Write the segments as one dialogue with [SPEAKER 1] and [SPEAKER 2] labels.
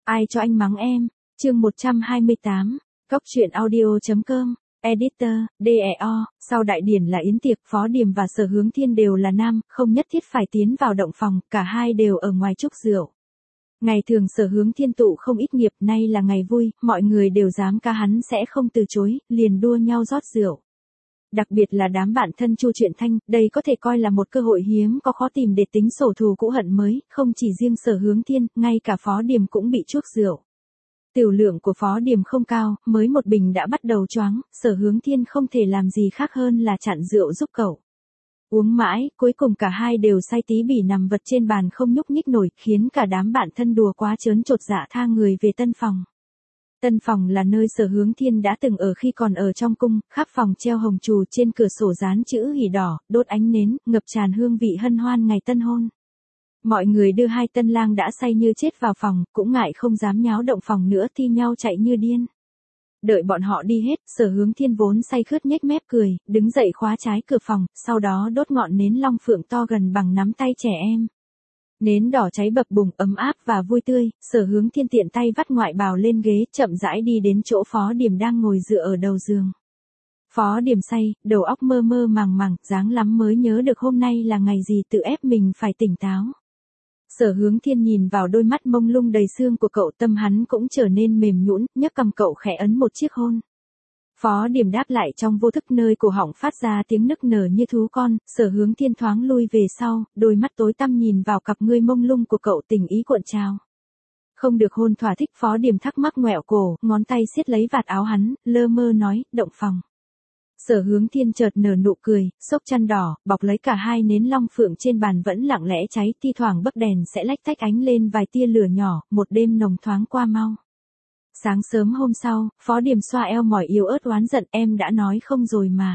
[SPEAKER 1] Ai cho anh mắng em? Chương 128, Cốc truyện audio.com, Editor, DEO, sau đại điển là yến tiệc, Phó Điềm và Sở Hướng Thiên đều là nam, không nhất thiết phải tiến vào động phòng, cả hai đều ở ngoài chúc rượu. Ngày thường Sở Hướng Thiên tụ không ít nghiệp, nay là ngày vui, mọi người đều dám ca hắn sẽ không từ chối, liền đua nhau rót rượu. Đặc biệt là đám bạn thân Chu Truyện Thanh, đây có thể coi là một cơ hội hiếm có khó tìm để tính sổ thù cũ hận mới, không chỉ riêng Sở Hướng Thiên, ngay cả Phó Điềm cũng bị chuốc rượu. Tiểu lượng của Phó Điềm không cao, mới một bình đã bắt đầu choáng, Sở Hướng Thiên không thể làm gì khác hơn là chặn rượu giúp cậu. Uống mãi, cuối cùng cả hai đều say tí bỉ nằm vật trên bàn không nhúc nhích nổi, khiến cả đám bạn thân đùa quá trớn chột dạ tha người về tân phòng. Tân phòng là nơi Sở Hướng Thiên đã từng ở khi còn ở trong cung, khắp phòng treo hồng trù, trên cửa sổ dán chữ hỉ đỏ, đốt ánh nến, ngập tràn hương vị hân hoan ngày tân hôn. Mọi người đưa hai tân lang đã say như chết vào phòng, cũng ngại không dám nháo động phòng nữa thi nhau chạy như điên. Đợi bọn họ đi hết, Sở Hướng Thiên vốn say khướt nhếch mép cười, đứng dậy khóa trái cửa phòng, sau đó đốt ngọn nến long phượng to gần bằng nắm tay trẻ em. Nến đỏ cháy bập bùng, ấm áp và vui tươi, Sở Hướng Thiên tiện tay vắt ngoại bào lên ghế, chậm rãi đi đến chỗ Phó Điềm đang ngồi dựa ở đầu giường. Phó Điềm say, đầu óc mơ mơ màng màng, dáng lắm mới nhớ được hôm nay là ngày gì, tự ép mình phải tỉnh táo. Sở Hướng Thiên nhìn vào đôi mắt mông lung đầy xương của cậu, tâm hắn cũng trở nên mềm nhũn, nhấc cầm cậu khẽ ấn một chiếc hôn. Phó Điềm đáp lại trong vô thức, nơi cổ họng phát ra tiếng nức nở như thú con, Sở Hướng Thiên thoáng lui về sau, đôi mắt tối tăm nhìn vào cặp ngươi mông lung của cậu, tình ý cuộn trào. Không được hôn thỏa thích, Phó Điềm thắc mắc ngoẹo cổ, ngón tay siết lấy vạt áo hắn, lơ mơ nói, động phòng. Sở Hướng Thiên chợt nở nụ cười, xốc chăn đỏ, bọc lấy cả hai nến long phượng trên bàn vẫn lặng lẽ cháy, thi thoảng bấc đèn sẽ lách tách ánh lên vài tia lửa nhỏ, một đêm nồng thoáng qua mau. Sáng sớm hôm sau, Phó Điềm xoa eo mỏi yếu ớt oán giận, em đã nói không rồi mà.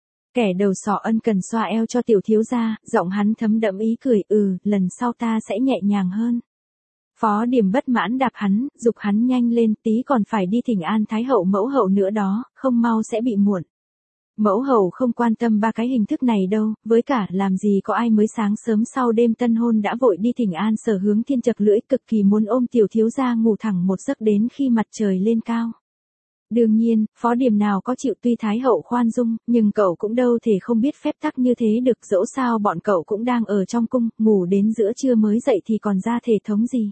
[SPEAKER 1] Kẻ đầu sỏ ân cần xoa eo cho tiểu thiếu gia, giọng hắn thấm đẫm ý cười, lần sau ta sẽ nhẹ nhàng hơn. Phó Điềm bất mãn đạp hắn, giục hắn nhanh lên, tí còn phải đi thỉnh an Thái hậu mẫu hậu nữa đó, không mau sẽ bị muộn. Mẫu hậu không quan tâm ba cái hình thức này đâu, với cả làm gì có ai mới sáng sớm sau đêm tân hôn đã vội đi thỉnh an. Sở Hướng Thiên chật lưỡi, cực kỳ muốn ôm tiểu thiếu gia ngủ thẳng một giấc đến khi mặt trời lên cao. Đương nhiên, Phó Điềm nào có chịu, tuy Thái hậu khoan dung, nhưng cậu cũng đâu thể không biết phép tắc như thế được, dẫu sao bọn cậu cũng đang ở trong cung, ngủ đến giữa trưa mới dậy thì còn ra thể thống gì.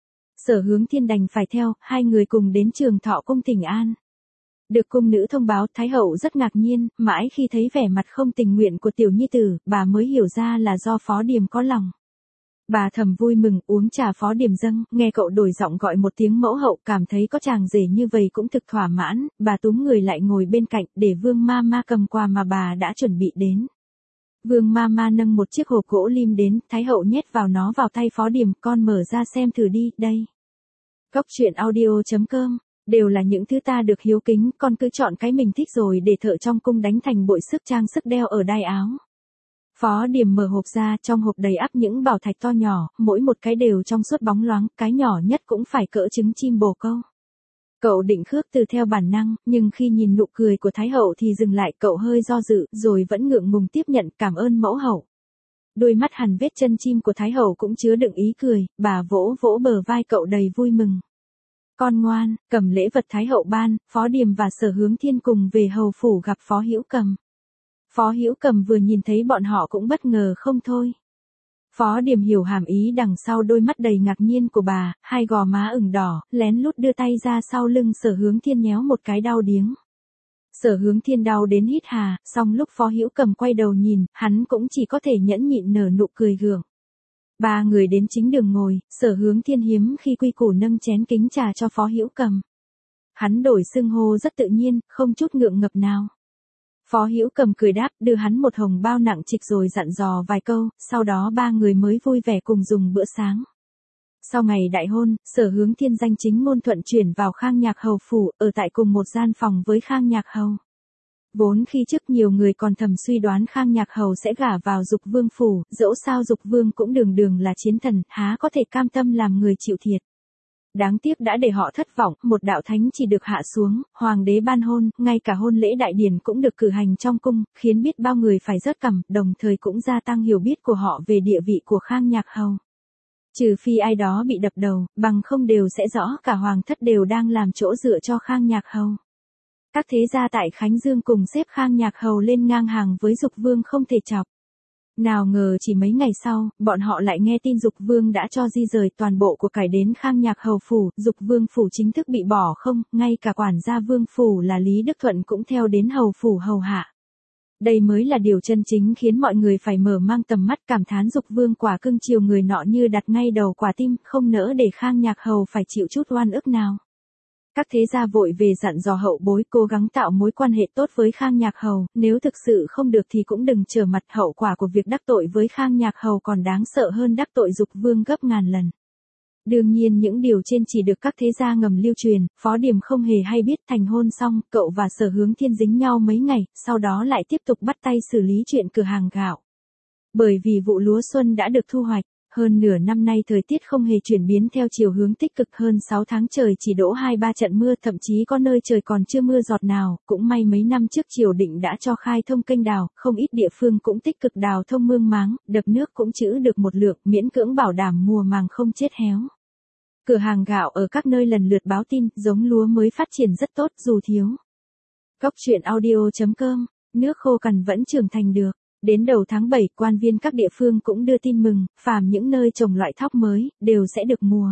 [SPEAKER 1] Sở Hướng Thiên đành phải theo, hai người cùng đến Trường Thọ cung thỉnh an. Được cung nữ thông báo, Thái hậu rất ngạc nhiên, mãi khi thấy vẻ mặt không tình nguyện của tiểu nhi tử, bà mới hiểu ra là do Phó Điềm có lòng. Bà thầm vui mừng, uống trà Phó Điềm dâng, nghe cậu đổi giọng gọi một tiếng mẫu hậu, cảm thấy có chàng rể như vậy cũng thực thỏa mãn, bà túm người lại ngồi bên cạnh, để Vương Mama cầm quà mà bà đã chuẩn bị đến. Vương Mama nâng một chiếc hộp gỗ lim đến, Thái hậu nhét vào nó vào tay Phó Điềm, con mở ra xem thử đi, đây. Cốc truyện audio.com, đều là những thứ ta được hiếu kính, con cứ chọn cái mình thích rồi để thợ trong cung đánh thành bội sức trang sức đeo ở đai áo. Phó Điềm mở hộp ra, trong hộp đầy ắp những bảo thạch to nhỏ, mỗi một cái đều trong suốt bóng loáng, cái nhỏ nhất cũng phải cỡ trứng chim bồ câu. Cậu định khước từ theo bản năng, nhưng khi nhìn nụ cười của Thái hậu thì dừng lại, cậu hơi do dự, rồi vẫn ngượng ngùng tiếp nhận, cảm ơn mẫu hậu. Đôi mắt hằn vết chân chim của Thái hậu cũng chứa đựng ý cười, bà vỗ vỗ bờ vai cậu đầy vui mừng. Con ngoan, cầm lễ vật Thái hậu ban, Phó Điềm và Sở Hướng Thiên cùng về hầu phủ gặp Phó Hữu Cầm. Phó Hữu Cầm vừa nhìn thấy bọn họ cũng bất ngờ không thôi. Phó Điềm hiểu hàm ý đằng sau đôi mắt đầy ngạc nhiên của bà, hai gò má ửng đỏ, lén lút đưa tay ra sau lưng Sở Hướng Thiên nhéo một cái đau điếng. Sở Hướng Thiên đau đến hít hà, song lúc Phó Hữu Cầm quay đầu nhìn, hắn cũng chỉ có thể nhẫn nhịn nở nụ cười gượng. Ba người đến chính đường ngồi, Sở Hướng Thiên hiếm khi quy củ nâng chén kính trà cho Phó Hữu Cầm. Hắn đổi xưng hô rất tự nhiên, không chút ngượng ngập nào. Phó Hữu Cầm cười đáp, đưa hắn một hồng bao nặng trịch rồi dặn dò vài câu, sau đó ba người mới vui vẻ cùng dùng bữa sáng. Sau ngày đại hôn, Sở Hướng Thiên danh chính ngôn thuận chuyển vào Khang Nhạc hầu phủ, ở tại cùng một gian phòng với Khang Nhạc hầu. Vốn khi trước nhiều người còn thầm suy đoán Khang Nhạc hầu sẽ gả vào Dục Vương phủ, dẫu sao Dục Vương cũng đường đường là chiến thần, há có thể cam tâm làm người chịu thiệt. Đáng tiếc đã để họ thất vọng, một đạo thánh chỉ được hạ xuống, hoàng đế ban hôn, ngay cả hôn lễ đại điển cũng được cử hành trong cung, khiến biết bao người phải rớt cằm, đồng thời cũng gia tăng hiểu biết của họ về địa vị của Khang Nhạc hầu. Trừ phi ai đó bị đập đầu, bằng không đều sẽ rõ cả hoàng thất đều đang làm chỗ dựa cho Khang Nhạc Hầu. Các thế gia tại Khánh Dương cùng xếp Khang Nhạc Hầu lên ngang hàng với Dục Vương không thể chọc. Nào ngờ chỉ mấy ngày sau, bọn họ lại nghe tin Dục Vương đã cho di rời toàn bộ của cải đến Khang Nhạc Hầu phủ, Dục Vương phủ chính thức bị bỏ không, ngay cả quản gia Vương phủ là Lý Đức Thuận cũng theo đến hầu phủ hầu hạ. Đây mới là điều chân chính khiến mọi người phải mở mang tầm mắt, cảm thán Dục Vương quả cưng chiều người nọ như đặt ngay đầu quả tim, không nỡ để Khang Nhạc Hầu phải chịu chút oan ức nào. Các thế gia vội về dặn dò hậu bối cố gắng tạo mối quan hệ tốt với Khang Nhạc Hầu, nếu thực sự không được thì cũng đừng trở mặt, hậu quả của việc đắc tội với Khang Nhạc Hầu còn đáng sợ hơn đắc tội Dục Vương gấp ngàn lần. Đương nhiên những điều trên chỉ được các thế gia ngầm lưu truyền, Phó Điềm không hề hay biết. Thành hôn xong, cậu và Sở Hướng Thiên dính nhau mấy ngày, sau đó lại tiếp tục bắt tay xử lý chuyện cửa hàng gạo. Bởi vì vụ lúa xuân đã được thu hoạch, hơn nửa năm nay thời tiết không hề chuyển biến theo chiều hướng tích cực, hơn 6 tháng trời chỉ đổ 2-3 trận mưa, thậm chí có nơi trời còn chưa mưa giọt nào, cũng may mấy năm trước triều định đã cho khai thông kênh đào, không ít địa phương cũng tích cực đào thông mương máng, đập nước cũng trữ được một lượng, miễn cưỡng bảo đảm mùa màng không chết héo. Cửa hàng gạo ở các nơi lần lượt báo tin, giống lúa mới phát triển rất tốt dù thiếu. Góc truyện audio.com, nước khô cằn vẫn trưởng thành được. Đến đầu tháng 7, quan viên các địa phương cũng đưa tin mừng, phàm những nơi trồng loại thóc mới, đều sẽ được mùa.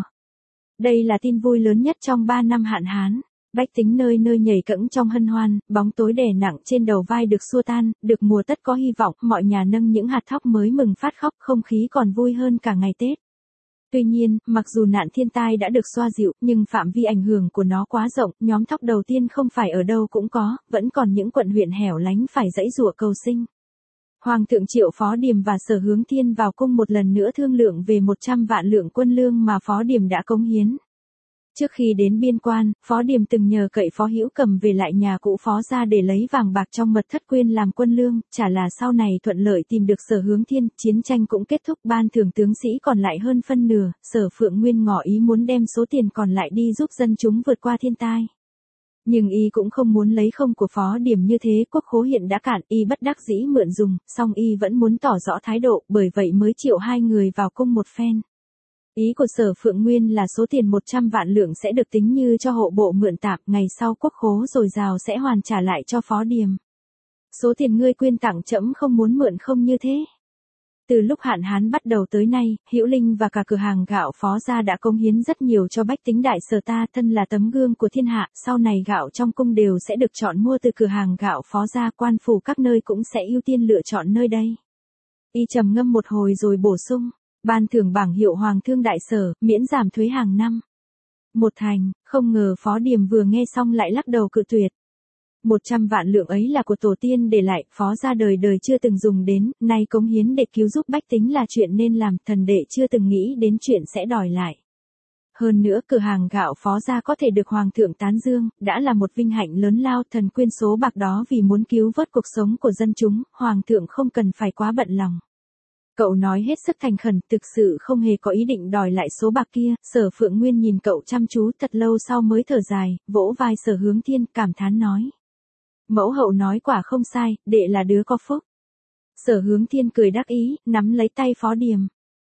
[SPEAKER 1] Đây là tin vui lớn nhất trong 3 năm hạn hán. Bách tính nơi nơi nhảy cẫng trong hân hoan, bóng tối đè nặng trên đầu vai được xua tan, được mùa tất có hy vọng, mọi nhà nâng những hạt thóc mới mừng phát khóc, không khí còn vui hơn cả ngày Tết. Tuy nhiên, mặc dù nạn thiên tai đã được xoa dịu, nhưng phạm vi ảnh hưởng của nó quá rộng, nhóm thóc đầu tiên không phải ở đâu cũng có, vẫn còn những quận huyện hẻo lánh phải giãy giụa cầu sinh. Hoàng thượng triệu Phó Điềm và Sở Hướng Thiên vào cung một lần nữa thương lượng về 100 vạn lượng quân lương mà Phó Điềm đã cống hiến. Trước khi đến biên quan, Phó Điềm từng nhờ cậy Phó Hữu Cầm về lại nhà cũ Phó gia để lấy vàng bạc trong mật thất quyên làm quân lương, chả là sau này thuận lợi tìm được Sở Hướng Thiên, chiến tranh cũng kết thúc, ban thưởng tướng sĩ còn lại hơn phân nửa, Sở Phượng Nguyên ngỏ ý muốn đem số tiền còn lại đi giúp dân chúng vượt qua thiên tai. Nhưng y cũng không muốn lấy không của Phó Điềm như thế, quốc khố hiện đã cạn, y bất đắc dĩ mượn dùng, song y vẫn muốn tỏ rõ thái độ, bởi vậy mới triệu hai người vào cung một phen. Ý của Sở Phượng Nguyên là số tiền 100 vạn lượng sẽ được tính như cho hộ bộ mượn tạm, ngày sau quốc khố dồi dào sẽ hoàn trả lại cho Phó Điềm. Số tiền ngươi quyên tặng trẫm không muốn mượn không như thế. Từ lúc hạn hán bắt đầu tới nay, Hữu Linh và cả cửa hàng gạo Phó gia đã cống hiến rất nhiều cho bách tính Đại Sở ta, thân là tấm gương của thiên hạ, sau này gạo trong cung đều sẽ được chọn mua từ cửa hàng gạo Phó gia, quan phủ các nơi cũng sẽ ưu tiên lựa chọn nơi đây. Y trầm ngâm một hồi rồi bổ sung, ban thưởng bảng hiệu Hoàng thương Đại Sở, miễn giảm thuế hàng năm. Một thành, không ngờ Phó Điềm vừa nghe xong lại lắc đầu cự tuyệt. 100 vạn lượng ấy là của tổ tiên để lại, Phó gia đời đời chưa từng dùng đến, nay cống hiến để cứu giúp bách tính là chuyện nên làm, thần đệ chưa từng nghĩ đến chuyện sẽ đòi lại. Hơn nữa cửa hàng gạo Phó gia có thể được Hoàng thượng tán dương, đã là một vinh hạnh lớn lao, thần quyên số bạc đó vì muốn cứu vớt cuộc sống của dân chúng, Hoàng thượng không cần phải quá bận lòng. Cậu nói hết sức thành khẩn, thực sự không hề có ý định đòi lại số bạc kia. Sở Phượng Nguyên nhìn cậu chăm chú thật lâu sau mới thở dài, vỗ vai Sở Hướng Thiên, cảm thán nói. Mẫu hậu nói quả không sai, đệ là đứa có phúc. Sở Hướng Thiên cười đắc ý, nắm lấy tay Phó Điềm.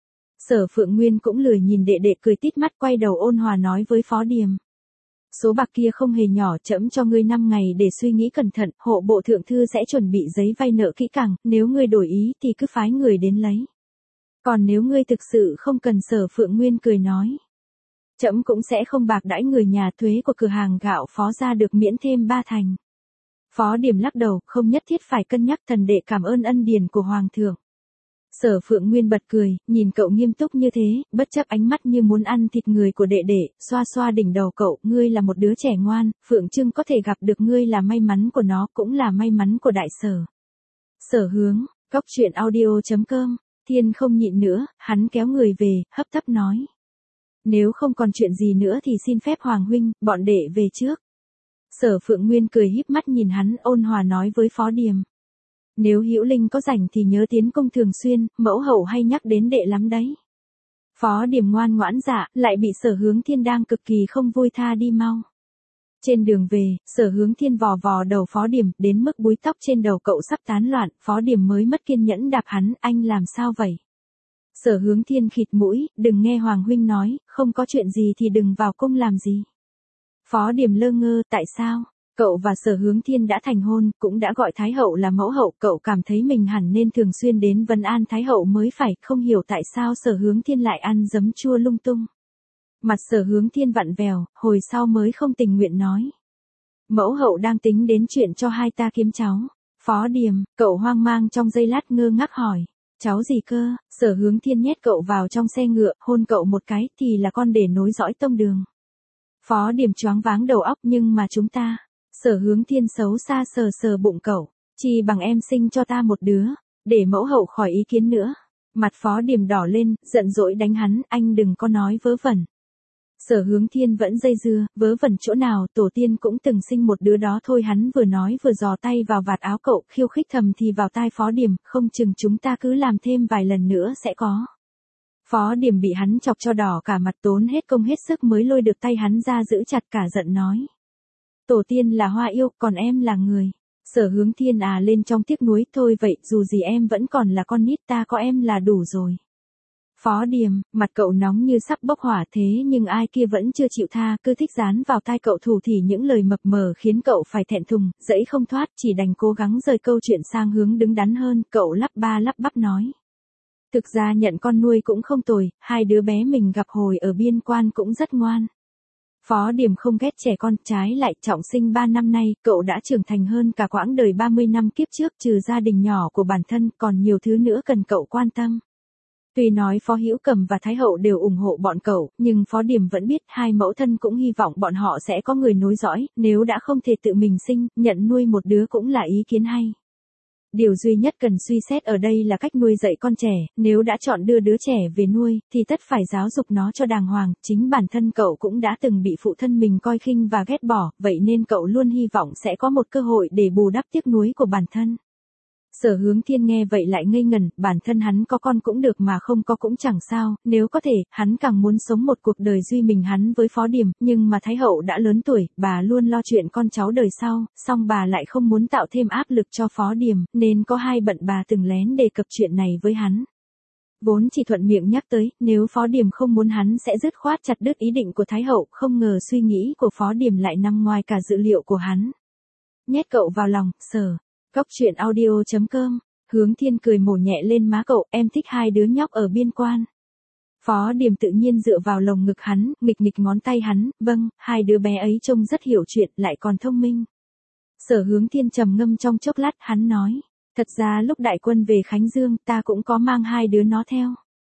[SPEAKER 1] Sở Phượng Nguyên cũng lười nhìn đệ đệ cười tít mắt, quay đầu ôn hòa nói với Phó Điềm. Số bạc kia không hề nhỏ, trẫm cho ngươi 5 ngày để suy nghĩ cẩn thận, hộ bộ thượng thư sẽ chuẩn bị giấy vay nợ kỹ càng, nếu ngươi đổi ý thì cứ phái người đến lấy. Còn nếu ngươi thực sự không cần, Sở Phượng Nguyên cười nói. Trẫm cũng sẽ không bạc đãi người nhà, thuế của cửa hàng gạo Phó gia được miễn thêm 3 thành. Phó Điềm lắc đầu, không nhất thiết phải cân nhắc, thần đệ cảm ơn ân điển của Hoàng thượng. Sở Phượng Nguyên bật cười, nhìn cậu nghiêm túc như thế, bất chấp ánh mắt như muốn ăn thịt người của đệ đệ, xoa xoa đỉnh đầu cậu, ngươi là một đứa trẻ ngoan, Phượng Trưng có thể gặp được ngươi là may mắn của nó, cũng là may mắn của Đại Sở. Sở Hướng, góc truyện audio.com, Thiên không nhịn nữa, hắn kéo người về, hấp tấp nói. Nếu không còn chuyện gì nữa thì xin phép Hoàng huynh, bọn đệ về trước. Sở Phượng Nguyên cười híp mắt nhìn hắn, ôn hòa nói với Phó Điềm. Nếu Hữu Linh có rảnh thì nhớ tiến công thường xuyên, mẫu hậu hay nhắc đến đệ lắm đấy. Phó Điềm ngoan ngoãn dạ, lại bị Sở Hướng Thiên đang cực kỳ không vui tha đi mau. Trên đường về, Sở Hướng Thiên vò vò đầu Phó Điềm, đến mức búi tóc trên đầu cậu sắp tán loạn, Phó Điềm mới mất kiên nhẫn đạp hắn, anh làm sao vậy? Sở Hướng Thiên khịt mũi, đừng nghe Hoàng huynh nói, không có chuyện gì thì đừng vào cung làm gì. Phó Điềm lơ ngơ, tại sao? Cậu và Sở Hướng Thiên đã thành hôn, cũng đã gọi Thái hậu là mẫu hậu, cậu cảm thấy mình hẳn nên thường xuyên đến vấn an Thái hậu mới phải, không hiểu tại sao Sở Hướng Thiên lại ăn giấm chua lung tung. Mặt Sở Hướng Thiên vặn vẹo, hồi sau mới không tình nguyện nói. Mẫu hậu đang tính đến chuyện cho hai ta kiếm cháu. Phó Điềm, cậu hoang mang trong giây lát ngơ ngác hỏi. Cháu gì cơ? Sở Hướng Thiên nhét cậu vào trong xe ngựa, hôn cậu một cái, thì là con để nối dõi tông đường. Phó Điềm choáng váng đầu óc, nhưng mà chúng ta. Sở Hướng Thiên xấu xa sờ sờ bụng cậu, chi bằng em sinh cho ta một đứa, để mẫu hậu khỏi ý kiến nữa. Mặt Phó Điềm đỏ lên, giận dỗi đánh hắn, anh đừng có nói vớ vẩn. Sở Hướng Thiên vẫn dây dưa, vớ vẩn chỗ nào, tổ tiên cũng từng sinh một đứa đó thôi, hắn vừa nói vừa giò tay vào vạt áo cậu, khiêu khích thầm thì vào tai Phó Điềm, không chừng chúng ta cứ làm thêm vài lần nữa sẽ có. Phó Điềm bị hắn chọc cho đỏ cả mặt, tốn hết công hết sức mới lôi được tay hắn ra giữ chặt, cả giận nói. Tổ tiên là hoa yêu, còn em là người. Sở Hướng Thiên lên trong tiếc nuối, thôi vậy, dù gì em vẫn còn là con nít, ta có em là đủ rồi. Phó Điềm, mặt cậu nóng như sắp bốc hỏa, thế nhưng ai kia vẫn chưa chịu tha, cứ thích dán vào tai cậu thủ thì những lời mập mờ khiến cậu phải thẹn thùng, dẫy không thoát, chỉ đành cố gắng rời câu chuyện sang hướng đứng đắn hơn, cậu lắp ba lắp bắp nói. Thực ra nhận con nuôi cũng không tồi, hai đứa bé mình gặp hồi ở biên quan cũng rất ngoan. Phó Điềm không ghét trẻ con, trái lại trọng sinh 3 năm nay, cậu đã trưởng thành hơn cả quãng đời 30 năm kiếp trước, trừ gia đình nhỏ của bản thân, còn nhiều thứ nữa cần cậu quan tâm. Tuy nói Phó Hữu Cầm và Thái hậu đều ủng hộ bọn cậu, nhưng Phó Điềm vẫn biết hai mẫu thân cũng hy vọng bọn họ sẽ có người nối dõi, nếu đã không thể tự mình sinh, nhận nuôi một đứa cũng là ý kiến hay. Điều duy nhất cần suy xét ở đây là cách nuôi dạy con trẻ, nếu đã chọn đưa đứa trẻ về nuôi, thì tất phải giáo dục nó cho đàng hoàng, chính bản thân cậu cũng đã từng bị phụ thân mình coi khinh và ghét bỏ, vậy nên cậu luôn hy vọng sẽ có một cơ hội để bù đắp tiếc nuối của bản thân. Sở Hướng Thiên nghe vậy lại ngây ngẩn, bản thân hắn có con cũng được mà không có cũng chẳng sao, nếu có thể, hắn càng muốn sống một cuộc đời duy mình hắn với Phó Điềm, nhưng mà Thái hậu đã lớn tuổi, bà luôn lo chuyện con cháu đời sau, song bà lại không muốn tạo thêm áp lực cho Phó Điềm, nên có hai bận bà từng lén đề cập chuyện này với hắn. Vốn chỉ thuận miệng nhắc tới, nếu Phó Điềm không muốn hắn sẽ dứt khoát chặt đứt ý định của Thái hậu, không ngờ suy nghĩ của Phó Điềm lại nằm ngoài cả dự liệu của hắn. Nhét cậu vào lòng, Sở. Góc truyện audio.com, Hướng Thiên cười mổ nhẹ lên má cậu, em thích hai đứa nhóc ở biên quan. Phó Điềm tự nhiên dựa vào lồng ngực hắn, nghịch nghịch ngón tay hắn, vâng, hai đứa bé ấy trông rất hiểu chuyện, lại còn thông minh. Sở Hướng Thiên trầm ngâm trong chốc lát, hắn nói, thật ra lúc đại quân về Khánh Dương, ta cũng có mang hai đứa nó theo.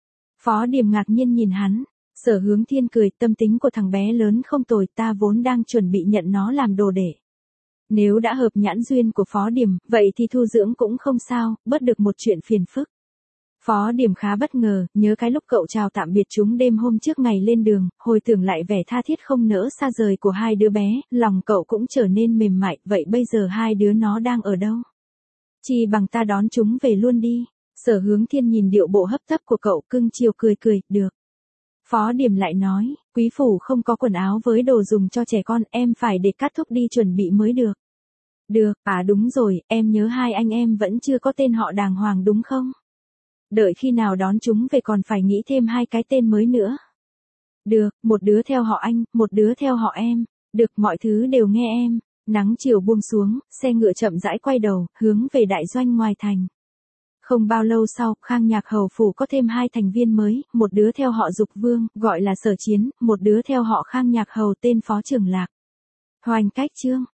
[SPEAKER 1] Phó Điềm ngạc nhiên nhìn hắn, Sở Hướng Thiên cười, tâm tính của thằng bé lớn không tồi, ta vốn đang chuẩn bị nhận nó làm đồ đệ. Nếu đã hợp nhãn duyên của Phó Điềm, vậy thì thu dưỡng cũng không sao, bớt được một chuyện phiền phức. Phó Điềm khá bất ngờ, nhớ cái lúc cậu chào tạm biệt chúng đêm hôm trước ngày lên đường, hồi tưởng lại vẻ tha thiết không nỡ xa rời của hai đứa bé, lòng cậu cũng trở nên mềm mại, vậy bây giờ hai đứa nó đang ở đâu? Chi bằng ta đón chúng về luôn đi. Sở Hướng Thiên nhìn điệu bộ hấp tấp của cậu, cưng chiều cười cười, được. Phó Điềm lại nói, quý phủ không có quần áo với đồ dùng cho trẻ con, em phải để Cát Thúc đi chuẩn bị mới được. Được, đúng rồi, em nhớ hai anh em vẫn chưa có tên họ đàng hoàng đúng không? Đợi khi nào đón chúng về còn phải nghĩ thêm hai cái tên mới nữa. Được, một đứa theo họ anh, một đứa theo họ em. Được, mọi thứ đều nghe em. Nắng chiều buông xuống, xe ngựa chậm rãi quay đầu, hướng về đại doanh ngoài thành. Không bao lâu sau, Khang Nhạc Hầu phủ có thêm hai thành viên mới, một đứa theo họ Dục Vương, gọi là Sở Chiến, một đứa theo họ Khang Nhạc Hầu tên Phó Trường Lạc. Hoành cách chương.